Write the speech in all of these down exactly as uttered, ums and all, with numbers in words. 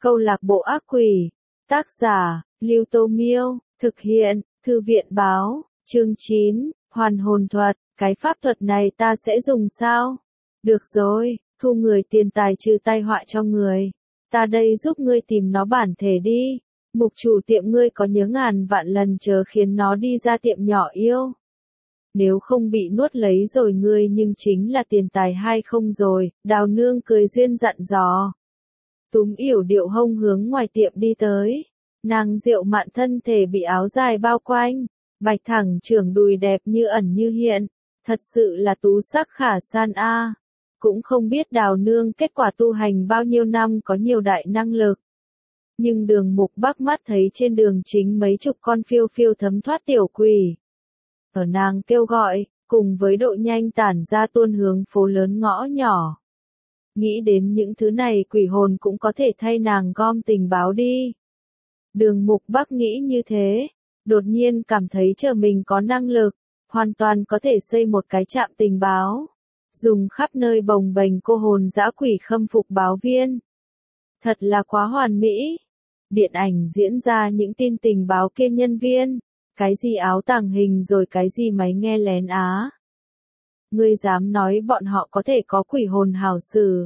Câu lạc bộ ác quỷ. Tác giả, Lưu Tô Miêu. Thực hiện, Thư viện báo. Chương chín, hoàn hồn thuật. Cái pháp thuật này ta sẽ dùng sao? Được rồi, thu người tiền tài trừ tai họa cho người. Ta đây giúp ngươi tìm nó bản thể đi. Mục chủ tiệm ngươi có nhớ ngàn vạn lần chờ khiến nó đi ra tiệm nhỏ yêu. Nếu không bị nuốt lấy rồi ngươi nhưng chính là tiền tài hay không rồi, Đào Nương cười duyên dặn dò. Túm yểu điệu hông hướng ngoài tiệm đi tới. Nàng Diệu Mạn thân thể bị áo dài bao quanh, bạch thẳng trưởng đùi đẹp như ẩn như hiện, thật sự là tú sắc khả san a. Cũng không biết Đào Nương kết quả tu hành bao nhiêu năm có nhiều đại năng lực. Nhưng Đường Mục Bắc mắt thấy trên đường chính mấy chục con phiêu phiêu thấm thoát tiểu quỷ. Ở nàng kêu gọi, cùng với độ nhanh tản ra tuôn hướng phố lớn ngõ nhỏ. Nghĩ đến những thứ này quỷ hồn cũng có thể thay nàng gom tình báo đi. Đường Mục Bắc nghĩ như thế, đột nhiên cảm thấy chờ mình có năng lực, hoàn toàn có thể xây một cái trạm tình báo. Dùng khắp nơi bồng bềnh cô hồn dã quỷ khâm phục báo viên. Thật là quá hoàn mỹ. Điện ảnh diễn ra những tin tình báo kia nhân viên. Cái gì áo tàng hình rồi cái gì máy nghe lén á. Ngươi dám nói bọn họ có thể có quỷ hồn hảo xử.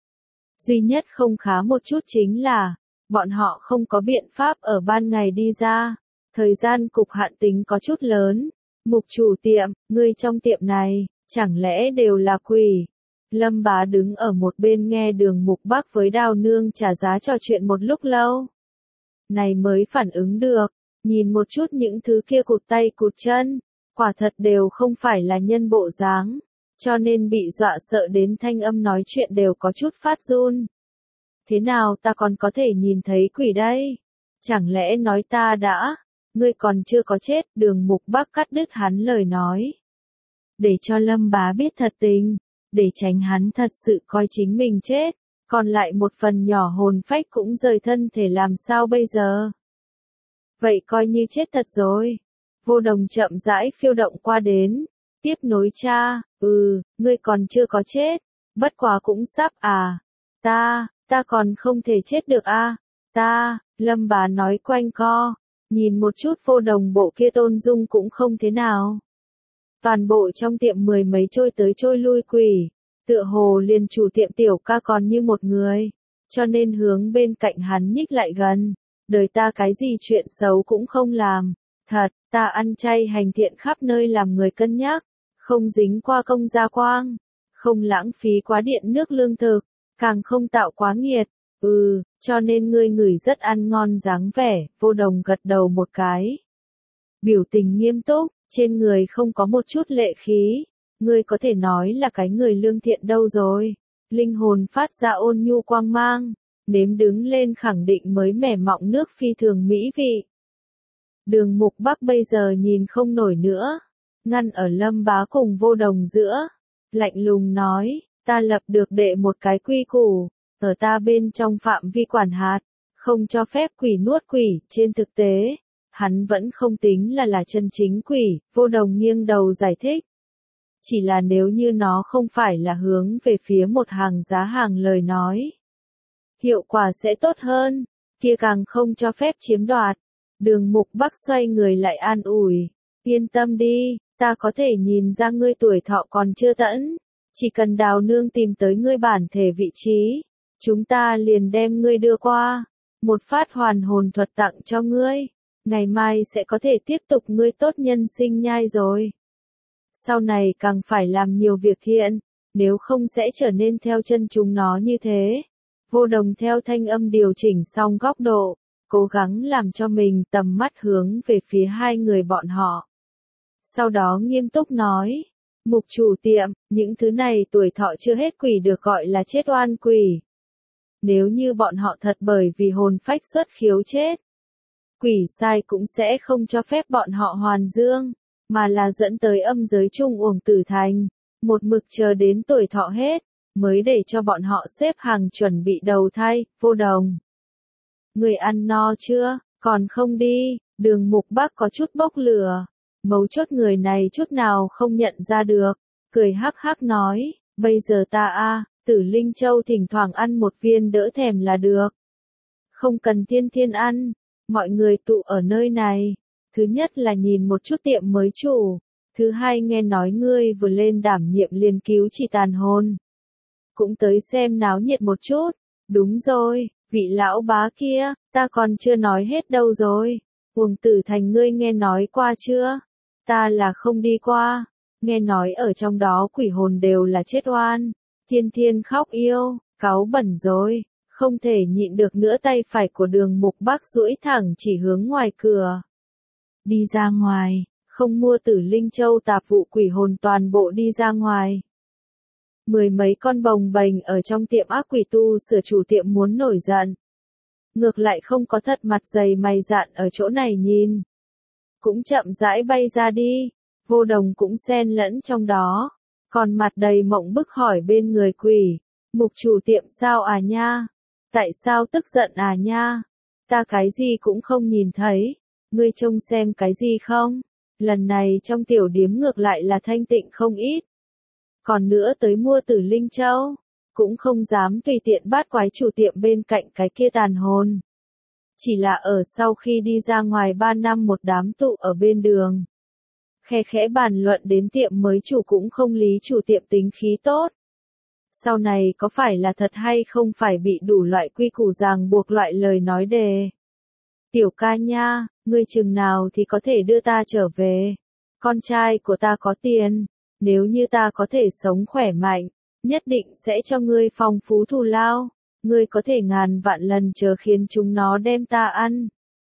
Duy nhất không khá một chút chính là, bọn họ không có biện pháp ở ban ngày đi ra. Thời gian cục hạn tính có chút lớn. Mục chủ tiệm, ngươi trong tiệm này, chẳng lẽ đều là quỷ? Lâm Bá đứng ở một bên nghe Đường Mục Bắc với Đào Nương trả giá trò chuyện một lúc lâu. Này mới phản ứng được, nhìn một chút những thứ kia cụt tay cụt chân, quả thật đều không phải là nhân bộ dáng, cho nên bị dọa sợ đến thanh âm nói chuyện đều có chút phát run. Thế nào ta còn có thể nhìn thấy quỷ đây? Chẳng lẽ nói ta đã, ngươi còn chưa có chết? Đường Mục Bắc cắt đứt hắn lời nói. Để cho Lâm Bá biết thật tình, để tránh hắn thật sự coi chính mình chết, còn lại một phần nhỏ hồn phách cũng rời thân thể làm sao bây giờ? Vậy coi như chết thật rồi. Vô Đồng chậm rãi phiêu động qua đến, tiếp nối cha, ừ, ngươi còn chưa có chết, bất quá cũng sắp à, ta, ta còn không thể chết được à, ta, Lâm Bá nói quanh co, nhìn một chút Vô Đồng bộ kia tôn dung cũng không thế nào. Toàn bộ trong tiệm mười mấy trôi tới trôi lui quỷ, tựa hồ liền chủ tiệm tiểu ca còn như một người, cho nên hướng bên cạnh hắn nhích lại gần. Đời ta cái gì chuyện xấu cũng không làm, thật, ta ăn chay hành thiện khắp nơi làm người cân nhắc, không dính qua công gia quang, không lãng phí quá điện nước lương thực, càng không tạo quá nghiệt, ừ, cho nên ngươi ngửi rất ăn ngon dáng vẻ. Vô Đồng gật đầu một cái. Biểu tình nghiêm túc, trên người không có một chút lệ khí, ngươi có thể nói là cái người lương thiện đâu rồi, linh hồn phát ra ôn nhu quang mang. Nếm đứng lên khẳng định mới mẻ mọng nước phi thường mỹ vị. Đường Mục Bắc bây giờ nhìn không nổi nữa, ngăn ở Lâm Bá cùng Vô Đồng giữa, lạnh lùng nói, ta lập được đệ một cái quy củ, ở ta bên trong phạm vi quản hạt, không cho phép quỷ nuốt quỷ. Trên thực tế, hắn vẫn không tính là là chân chính quỷ. Vô Đồng nghiêng đầu giải thích. Chỉ là nếu như nó không phải là hướng về phía một hàng giá hàng lời nói, hiệu quả sẽ tốt hơn, kia càng không cho phép chiếm đoạt. Đường Mục Bắc xoay người lại an ủi, yên tâm đi, ta có thể nhìn ra ngươi tuổi thọ còn chưa tẫn, chỉ cần Đào Nương tìm tới ngươi bản thể vị trí, chúng ta liền đem ngươi đưa qua, một phát hoàn hồn thuật tặng cho ngươi, ngày mai sẽ có thể tiếp tục ngươi tốt nhân sinh nhai rồi. Sau này càng phải làm nhiều việc thiện, nếu không sẽ trở nên theo chân chúng nó như thế. Vô Đồng theo thanh âm điều chỉnh xong góc độ, cố gắng làm cho mình tầm mắt hướng về phía hai người bọn họ. Sau đó nghiêm túc nói, mục chủ tiệm, những thứ này tuổi thọ chưa hết quỷ được gọi là chết oan quỷ. Nếu như bọn họ thật bởi vì hồn phách xuất khiếu chết, quỷ sai cũng sẽ không cho phép bọn họ hoàn dương, mà là dẫn tới âm giới trung uổng tử thành, một mực chờ đến tuổi thọ hết, mới để cho bọn họ xếp hàng chuẩn bị đầu thai. Vô Đồng, người ăn no chưa? Còn không đi? Đường Mục Bắc có chút bốc lửa, mấu chốt người này chút nào không nhận ra được, cười hắc hắc nói, bây giờ ta a, Tử Linh Châu thỉnh thoảng ăn một viên đỡ thèm là được. Không cần thiên thiên ăn, mọi người tụ ở nơi này. Thứ nhất là nhìn một chút tiệm mới chủ. Thứ hai nghe nói ngươi vừa lên đảm nhiệm liền cứu chỉ tàn hồn. Cũng tới xem náo nhiệt một chút. Đúng rồi, vị lão bá kia, ta còn chưa nói hết đâu rồi. Uông Tử Thành ngươi nghe nói qua chưa? Ta là không đi qua. Nghe nói ở trong đó quỷ hồn đều là chết oan. Thiên thiên khóc yêu, cáu bẩn rồi. Không thể nhịn được nữa, tay phải của Đường Mục Bắc duỗi thẳng chỉ hướng ngoài cửa. Đi ra ngoài, không mua Tử Linh Châu tạp vụ quỷ hồn toàn bộ đi ra ngoài. Mười mấy con bồng bềnh ở trong tiệm ác quỷ tu sửa chủ tiệm muốn nổi giận. Ngược lại không có thật mặt dày mày dạn ở chỗ này nhìn. Cũng chậm rãi bay ra đi, Vô Đồng cũng xen lẫn trong đó. Còn mặt đầy mộng bức hỏi bên người quỷ, Mục chủ tiệm sao à nha? Tại sao tức giận à nha? Ta cái gì cũng không nhìn thấy, ngươi trông xem cái gì không? Lần này trong tiểu điếm ngược lại là thanh tịnh không ít. Còn nữa tới mua Tử Linh Châu, cũng không dám tùy tiện bắt quái chủ tiệm bên cạnh cái kia tàn hồn. Chỉ là ở sau khi đi ra ngoài ba năm một đám tụ ở bên đường. Khe khẽ bàn luận đến tiệm mới chủ cũng không lý chủ tiệm tính khí tốt. Sau này có phải là thật hay không phải bị đủ loại quy củ ràng buộc loại lời nói đề. Tiểu ca nha, ngươi chừng nào thì có thể đưa ta trở về. Con trai của ta có tiền, nếu như ta có thể sống khỏe mạnh, nhất định sẽ cho ngươi phong phú thù lao. Ngươi có thể ngàn vạn lần chờ khiến chúng nó đem ta ăn.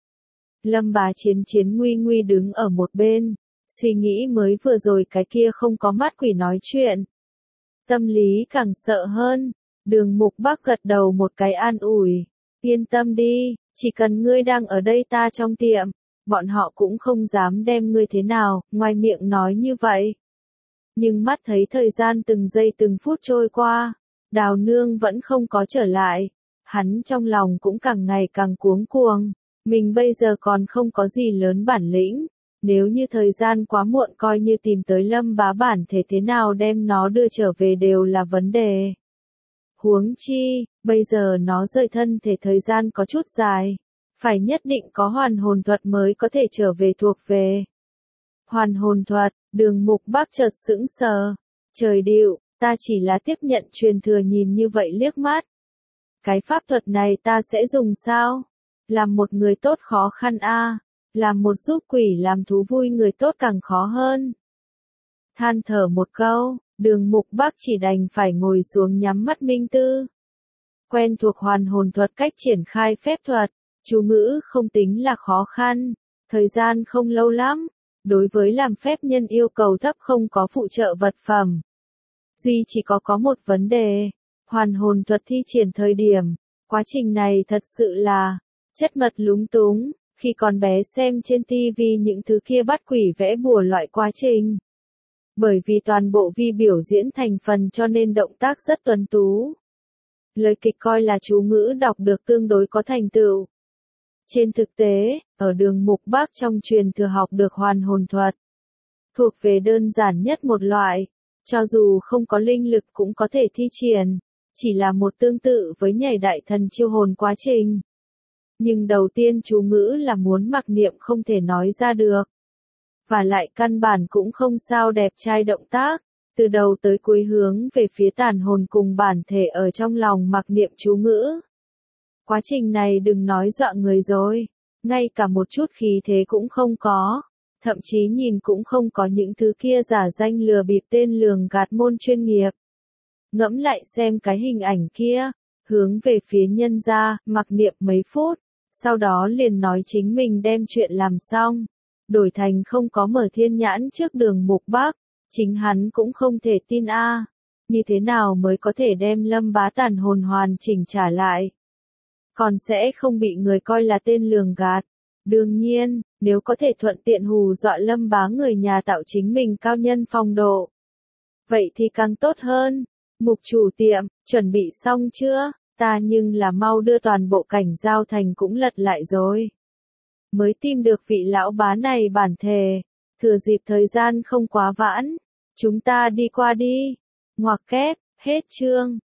Lâm Bá Chiến Chiến nguy nguy đứng ở một bên, suy nghĩ mới vừa rồi cái kia không có mắt quỷ nói chuyện. Tâm lý càng sợ hơn, Đường Mục Bắc gật đầu một cái an ủi. Yên tâm đi, chỉ cần ngươi đang ở đây ta trong tiệm, bọn họ cũng không dám đem ngươi thế nào, ngoài miệng nói như vậy. Nhưng mắt thấy thời gian từng giây từng phút trôi qua, Đào Nương vẫn không có trở lại. Hắn trong lòng cũng càng ngày càng cuống cuồng, mình bây giờ còn không có gì lớn bản lĩnh. Nếu như thời gian quá muộn coi như tìm tới Lâm Bá bản thể thế nào đem nó đưa trở về đều là vấn đề. Huống chi, bây giờ nó rời thân thể thời gian có chút dài. Phải nhất định có hoàn hồn thuật mới có thể trở về thuộc về. Hoàn hồn thuật, Đường Mục Bắc chợt sững sờ. Trời điệu, ta chỉ là tiếp nhận truyền thừa nhìn như vậy liếc mắt. Cái pháp thuật này ta sẽ dùng sao? Làm một người tốt khó khăn a. À. Làm một giúp quỷ làm thú vui người tốt càng khó hơn. Than thở một câu, Đường Mục Bắc chỉ đành phải ngồi xuống nhắm mắt minh tư. Quen thuộc hoàn hồn thuật cách triển khai phép thuật, chú ngữ không tính là khó khăn, thời gian không lâu lắm. Đối với làm phép nhân yêu cầu thấp không có phụ trợ vật phẩm. Duy chỉ có có một vấn đề, hoàn hồn thuật thi triển thời điểm, quá trình này thật sự là chất mật lúng túng. Khi còn bé xem trên ti vi những thứ kia bắt quỷ vẽ bùa loại quá trình. Bởi vì toàn bộ vi biểu diễn thành phần cho nên động tác rất tuấn tú. Lời kịch coi là chú ngữ đọc được tương đối có thành tựu. Trên thực tế, ở Đường Mục Bắc trong truyền thừa học được hoàn hồn thuật. Thuộc về đơn giản nhất một loại, cho dù không có linh lực cũng có thể thi triển, chỉ là một tương tự với nhảy đại thần chiêu hồn quá trình. Nhưng đầu tiên chú ngữ là muốn mặc niệm không thể nói ra được. Và lại căn bản cũng không sao đẹp trai động tác, từ đầu tới cuối hướng về phía tàn hồn cùng bản thể ở trong lòng mặc niệm chú ngữ. Quá trình này đừng nói dọa người rồi, ngay cả một chút khí thế cũng không có, thậm chí nhìn cũng không có những thứ kia giả danh lừa bịp tên lường gạt môn chuyên nghiệp. Ngẫm lại xem cái hình ảnh kia, hướng về phía nhân gia, mặc niệm mấy phút. Sau đó liền nói chính mình đem chuyện làm xong, đổi thành không có mở thiên nhãn trước Đường Mục Bắc, chính hắn cũng không thể tin a. À. Như thế nào mới có thể đem Lâm Bá tàn hồn hoàn chỉnh trả lại? Còn sẽ không bị người coi là tên lường gạt. Đương nhiên, nếu có thể thuận tiện hù dọa Lâm Bá người nhà tạo chính mình cao nhân phong độ. Vậy thì càng tốt hơn. Mục chủ tiệm, chuẩn bị xong chưa? Ta nhưng là mau đưa toàn bộ cảnh giao thành cũng lật lại rồi. Mới tìm được vị lão bá này bản thể. Thừa dịp thời gian không quá vãn. Chúng ta đi qua đi. Ngoặc kép, hết chương.